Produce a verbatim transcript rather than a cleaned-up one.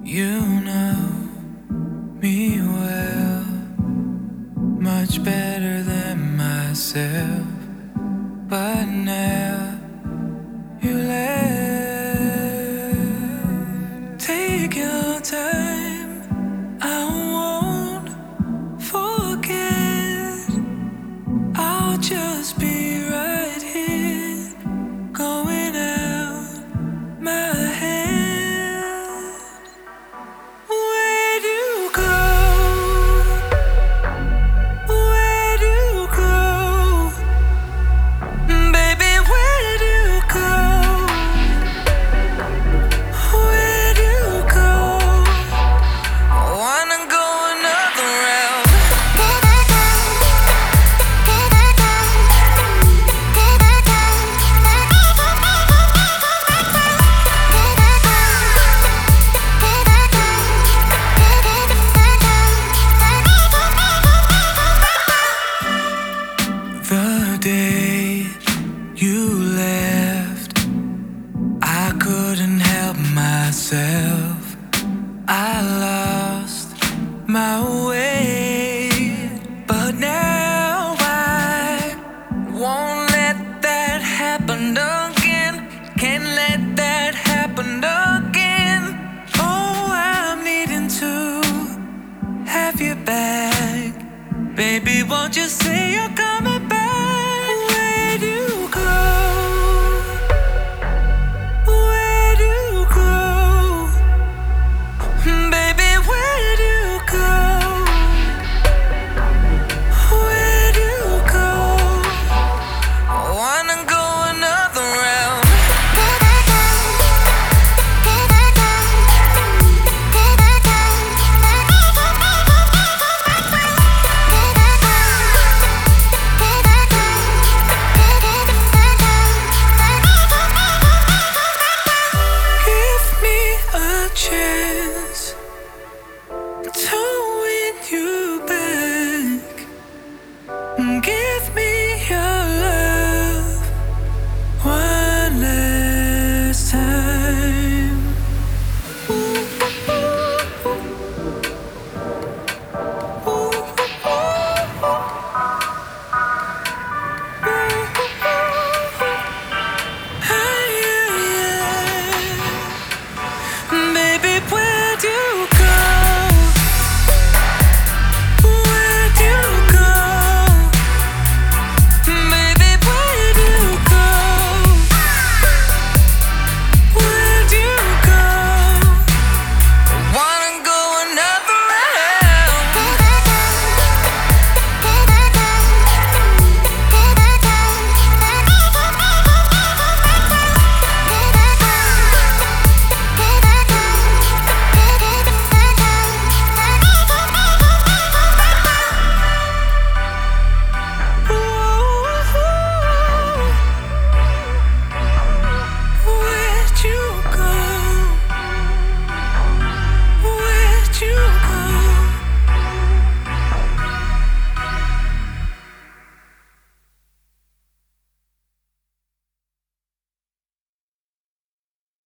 You know me well, much better than myself. But now you left. Take your time, I won't forget. I'll just be right here, going out my head. Where do you go? Where do you go? Baby, where do you go? Where do you go? Wanna go another round? The day you left, I couldn't help myself. I lost my way, but now I won't let that happen again. Can't let that happen again. Oh, I'm needing to have you back. Baby, won't you say you're coming back? Where do you go? Where do you go? Baby, where do you go? Where do you go? Wanna go another round? Give me a chance to win you back. Give me your love one last time. Ooh, ooh, ooh, hey, yeah, yeah. Baby, where do you go?